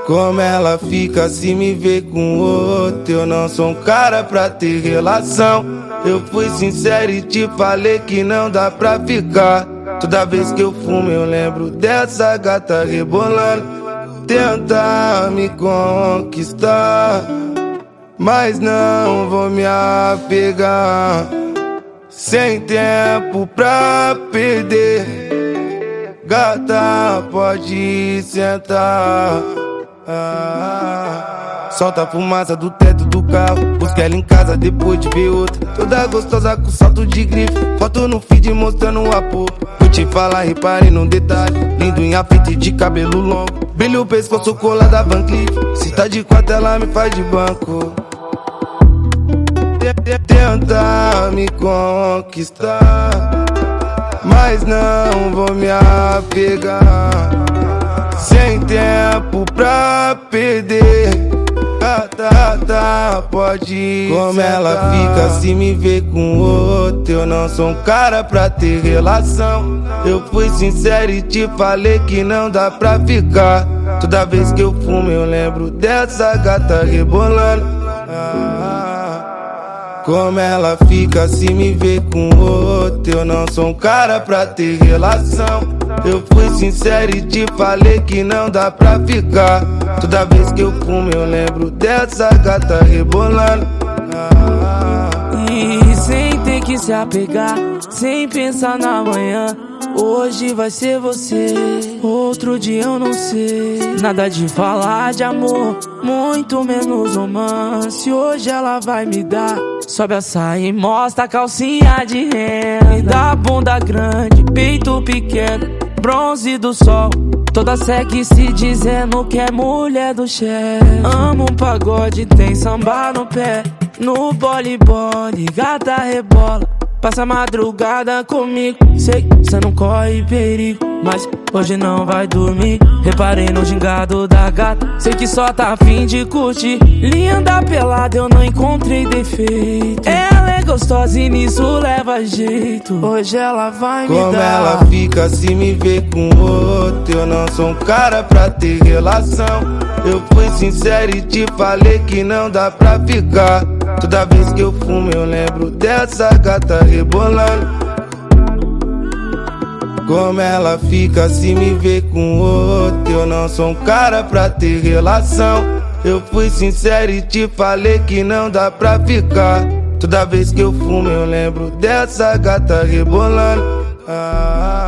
Como ela fica se me vê com outro. Eu não sou um cara pra ter relação. Eu fui sincero e te falei que não dá pra ficar. Toda vez que eu fumo eu lembro dessa gata rebolando. Tenta me conquistar, mas não vou me apegar. Sem tempo pra perder, gata, pode sentar. Solta a fumaça do teto do carro, busca ela em casa depois de ver outra. Toda gostosa com salto de grife, foto no feed mostrando a polpa. Vou te falar, repare num detalhe, lindo em afeite de cabelo longo. Brilha o pescoço, cola da Van Cleef. Se tá de quatro ela me faz de banco. Tenta me conquistar, mas não vou me apegar. Sem tempo pra perder, gata, pode ir. Como ela fica se me vê com outro. Eu não sou um cara pra ter relação. Eu fui sincero e te falei que não dá pra ficar. Toda vez que eu fumo eu lembro dessa gata rebolando. Como ela fica se me vê com outro. Eu não sou um cara pra ter relação. Eu fui sincero e te falei que não dá pra ficar. Toda vez que eu fumo eu lembro dessa gata rebolando. E sem ter que se apegar, sem pensar na manhã. Hoje vai ser você, outro dia eu não sei. Nada de falar de amor, muito menos romance. Hoje ela vai me dar, sobe a saia e mostra a calcinha de renda. Me dá bunda grande, peito pequeno, bronze do sol. Toda sexy dizendo que é mulher do chefe. Amo um pagode, tem samba no pé. No bole, gata rebola. Passa a madrugada comigo. Sei que cê não corre perigo, mas hoje não vai dormir. Reparei no gingado da gata, sei que só tá a fim de curtir. Linda pelada, eu não encontrei defeito. Ela é gostosa e nisso leva jeito. Hoje ela vai me dar. Como ela fica se me vê com outro. Eu não sou um cara pra ter relação. Eu fui sincero e te falei que não dá pra ficar. Toda vez que eu fumo eu lembro dessa gata rebolando. Como ela fica se me vê com outro. Eu não sou um cara pra ter relação. Eu fui sincero e te falei que não dá pra ficar. Toda vez que eu fumo eu lembro dessa gata rebolando.